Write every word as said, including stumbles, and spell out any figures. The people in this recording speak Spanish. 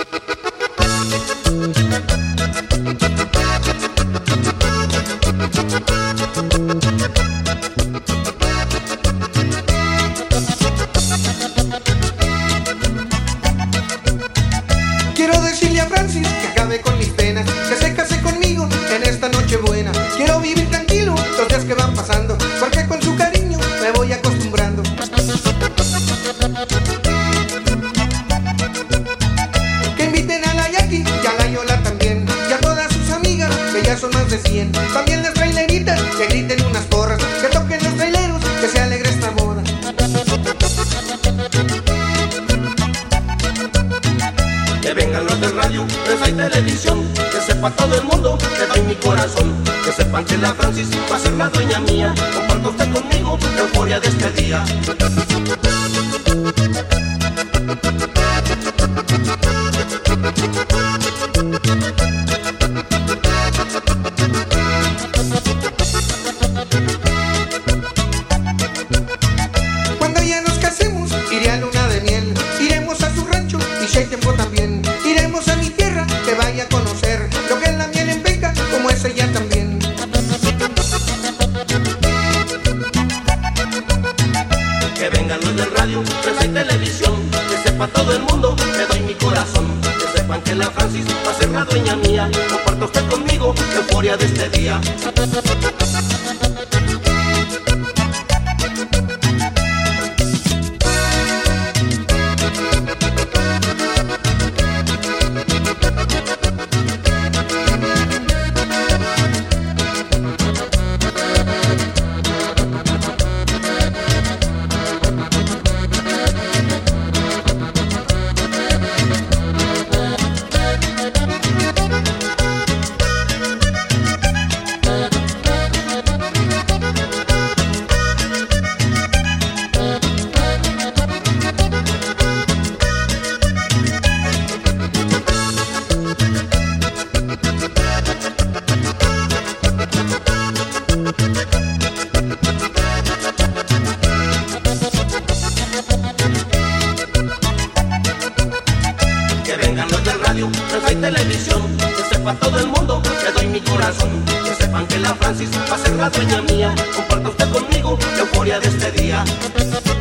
Quiero decirle a Francis que acabe con mis penas, que se case conmigo en esta noche buena. Quiero vivir tranquilo los días que van pasando, porque con su cariño me voy acostumbrando. Que inviten a la Jackie y a la Yola también, y a todas sus amigas, que ya son más de cien. También las traileritas, que griten unas porras, que toquen los traileros, que se alegre esta boda. Que vengan los del radio, prensa y televisión, que sepa todo el mundo que doy mi corazón. Que sepan que la Francis va a ser la dueña mía. Comparta usted conmigo la euforia de este día. Cuando ya nos casemos, iré a luna de miel. Iremos a su rancho y si hay tiempo también. Iremos a mi tierra, que vaya a conocer lo que es la miel en Penca, como es ella también. Que vengan los del radio, prensa y televisión, que sepa todo el mundo que doy mi corazón. Que sepan que la Francis va a ser la dueña mía. Comparta usted conmigo la euforia de este día. Que vengan los del radio, prensa y televisión, que sepa todo el mundo que doy mi corazón. Que sepan que la Francis va a ser la dueña mía. Comparta usted conmigo la euforia de este día.